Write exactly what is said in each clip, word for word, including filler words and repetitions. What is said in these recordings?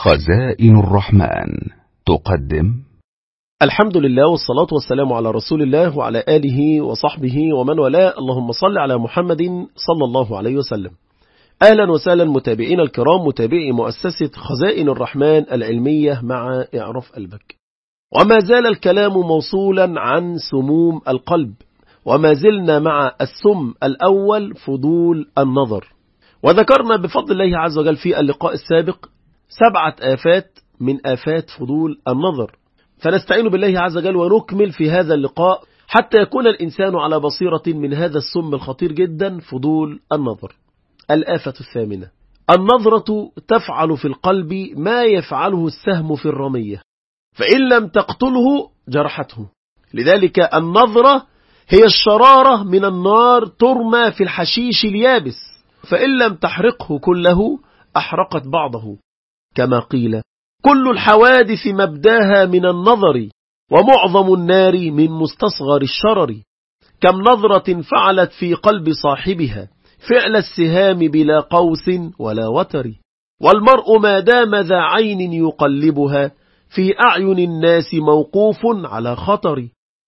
خزائن الرحمن تقدم. الحمد لله والصلاة والسلام على رسول الله وعلى آله وصحبه ومن والاه. اللهم صل على محمد صلى الله عليه وسلم. أهلا وسهلا متابعين الكرام، متابعي مؤسسة خزائن الرحمن العلمية مع إعراف قلبك. وما زال الكلام موصولا عن سموم القلب، وما زلنا مع السم الأول فضول النظر. وذكرنا بفضل الله عز وجل في اللقاء السابق سبعة آفات من آفات فضول النظر، فنستعين بالله عز وجل ونكمل في هذا اللقاء حتى يكون الإنسان على بصيرة من هذا السم الخطير جدا فضول النظر. الآفة الثامنة: النظرة تفعل في القلب ما يفعله السهم في الرمية، فإن لم تقتله جرحته. لذلك النظرة هي الشرارة من النار ترمى في الحشيش اليابس، فإن لم تحرقه كله أحرقت بعضه، كما قيل: كل الحوادث مبداها من النظر، ومعظم النار من مستصغر الشرر. كم نظرة فعلت في قلب صاحبها فعل السهام بلا قوس ولا وتر. والمرء ما دام ذا عين يقلبها في أعين الناس موقوف على خطر.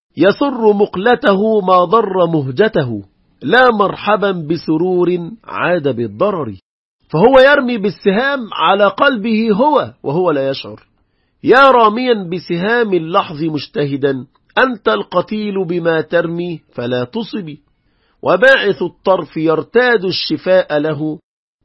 يسر مقلته ما ضر مهجته، لا مرحبا بسرور عاد بالضرر. فهو يرمي بالسهام على قلبه هو وهو لا يشعر. يا راميا بسهام اللحظ مجتهدا، أنت القتيل بما ترمي فلا تصبي. وباعث الطرف يرتاد الشفاء له،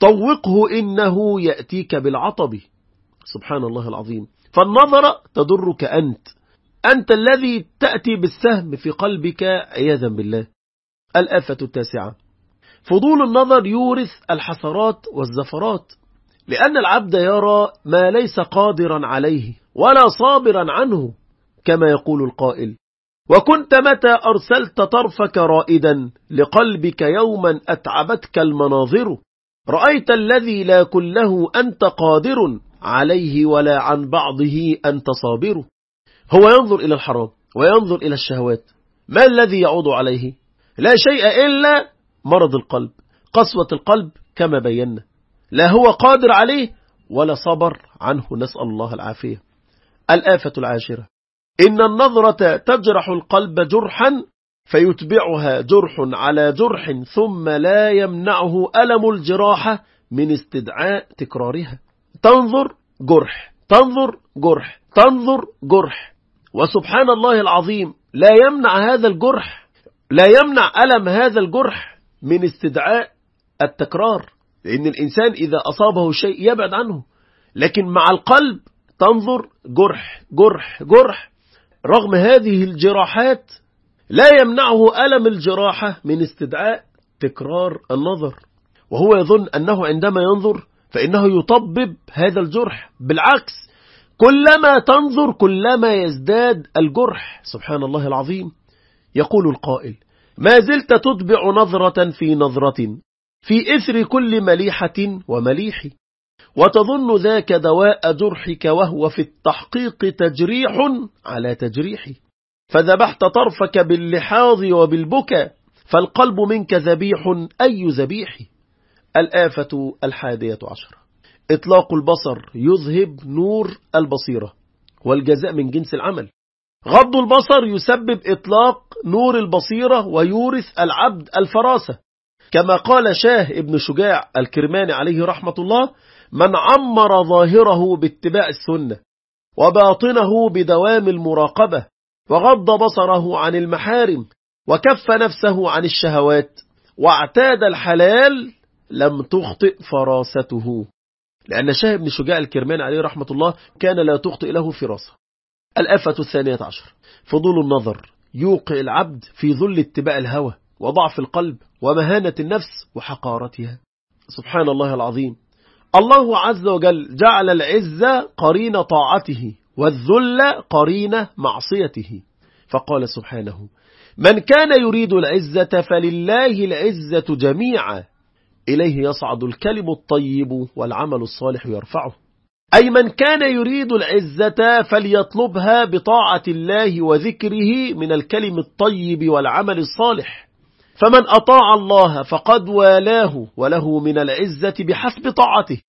طوقه إنه يأتيك بالعطب. سبحان الله العظيم. فالنظر تضرك أنت أنت الذي تأتي بالسهم في قلبك عياذا بالله. الآفة التاسعة: فضول النظر يورث الحسرات والزفرات، لأن العبد يرى ما ليس قادرا عليه ولا صابرا عنه، كما يقول القائل: وكنت متى أرسلت طرفك رائدا لقلبك يوما أتعبتك المناظر. رأيت الذي لا كله أنت قادر عليه ولا عن بعضه أنت صابر. هو ينظر إلى الحرام وينظر إلى الشهوات، ما الذي يعود عليه؟ لا شيء إلا مرض القلب، قسوة القلب، كما بينا. لا هو قادر عليه ولا صبر عنه، نسأل الله العافية. الآفة العاشرة: إن النظرة تجرح القلب جرحا فيتبعها جرح على جرح، ثم لا يمنعه ألم الجراحة من استدعاء تكرارها. تنظر جرح، تنظر جرح، تنظر جرح، وسبحان الله العظيم لا يمنع هذا الجرح، لا يمنع ألم هذا الجرح من استدعاء التكرار، لأن الإنسان إذا أصابه شيء يبعد عنه. لكن مع القلب تنظر جرح جرح جرح، رغم هذه الجراحات لا يمنعه ألم الجراحة من استدعاء تكرار النظر، وهو يظن أنه عندما ينظر فإنه يطبب هذا الجرح. بالعكس، كلما تنظر كلما يزداد الجرح. سبحان الله العظيم. يقول القائل: ما زلت تتبع نظرة في نظرة في إثر كل مليحة ومليح، وتظن ذاك دواء جرحك وهو في التحقيق تجريح على تجريح. فذبحت طرفك باللحاظ وبالبكى، فالقلب منك ذبيح أي ذبيح. الآفة الحادية عشر: إطلاق البصر يذهب نور البصيرة، والجزاء من جنس العمل. غض البصر يسبب إطلاق نور البصيرة ويورث العبد الفراسة، كما قال شاه ابن شجاع الكرماني عليه رحمة الله: من عمر ظاهره باتباع السنة وباطنه بدوام المراقبة، وغض بصره عن المحارم، وكف نفسه عن الشهوات، واعتاد الحلال، لم تخطئ فراسته. لأن شاه ابن شجاع الكرماني عليه رحمة الله كان لا تخطئ له فراسة. الآفة الثانية عشر: فضول النظر يوقع العبد في ذل اتباع الهوى وضعف القلب ومهانة النفس وحقارتها. سبحان الله العظيم. الله عز وجل جعل العزة قرين طاعته والذل قرين معصيته، فقال سبحانه: من كان يريد العزة فلله العزة جميعا، إليه يصعد الكلم الطيب والعمل الصالح يرفعه. أي من كان يريد العزة فليطلبها بطاعة الله وذكره من الكلم الطيب والعمل الصالح. فمن أطاع الله فقد والاه، وله من العزة بحسب طاعته،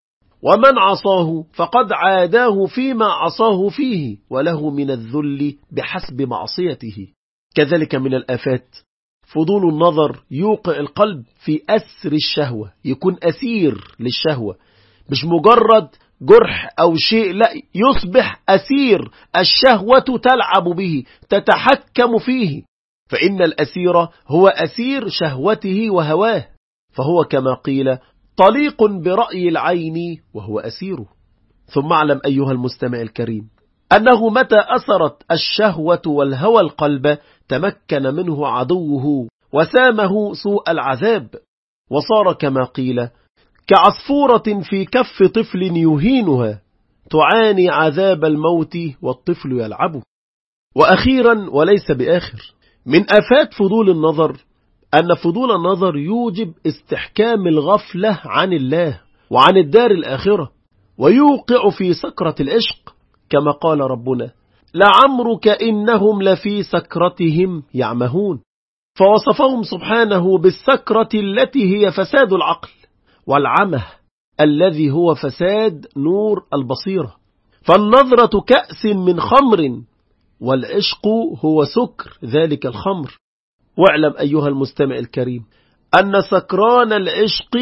ومن عصاه فقد عاداه فيما عصاه فيه، وله من الذل بحسب معصيته. كذلك من الآفات فضول النظر يوقع القلب في أسر الشهوة، يكون أسير للشهوة، مش مجرد جرح أو شيء، لا، يصبح أسير، الشهوة تلعب به، تتحكم فيه، فإن الأسير هو أسير شهوته وهواه، فهو كما قيل طليق برأي العين وهو أسيره. ثم اعلم أيها المستمع الكريم أنه متى أثرت الشهوة والهوى القلب تمكن منه عدوه وسامه سوء العذاب، وصار كما قيل كعصفورة في كف طفل يهينها تعاني عذاب الموت والطفل يلعبه. وأخيرا وليس بآخر، من آفات فضول النظر أن فضول النظر يوجب استحكام الغفلة عن الله وعن الدار الآخرة، ويوقع في سكرة العشق، كما قال ربنا لعمرك إنهم لفي سكرتهم يعمهون، فوصفهم سبحانه بالسكرة التي هي فساد العقل، والعمه الذي هو فساد نور البصيرة. فالنظرة كأس من خمر، والعشق هو سكر ذلك الخمر. واعلم أيها المستمع الكريم أن سكران العشق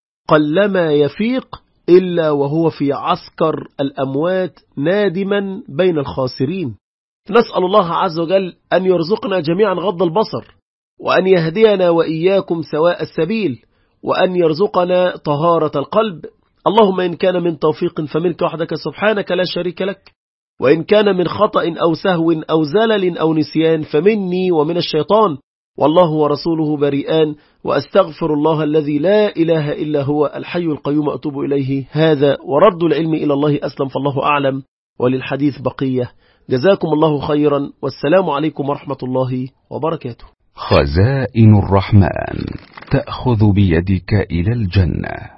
قلما يفيق إلا وهو في عسكر الأموات نادما بين الخاسرين. نسأل الله عز وجل أن يرزقنا جميعا غض البصر، وأن يهدينا وإياكم سواء السبيل، وأن يرزقنا طهارة القلب. اللهم إن كان من توفيق فمنك وحدك سبحانك لا شريك لك، وإن كان من خطأ أو سهو أو زلل أو نسيان فمني ومن الشيطان، والله ورسوله بريئان، وأستغفر الله الذي لا إله إلا هو الحي القيوم أتوب إليه. هذا ورد العلم إلى الله أسلم، فالله أعلم، وللحديث بقية. جزاكم الله خيرا، والسلام عليكم ورحمة الله وبركاته. خزائن الرحمن تأخذ بيدك إلى الجنة.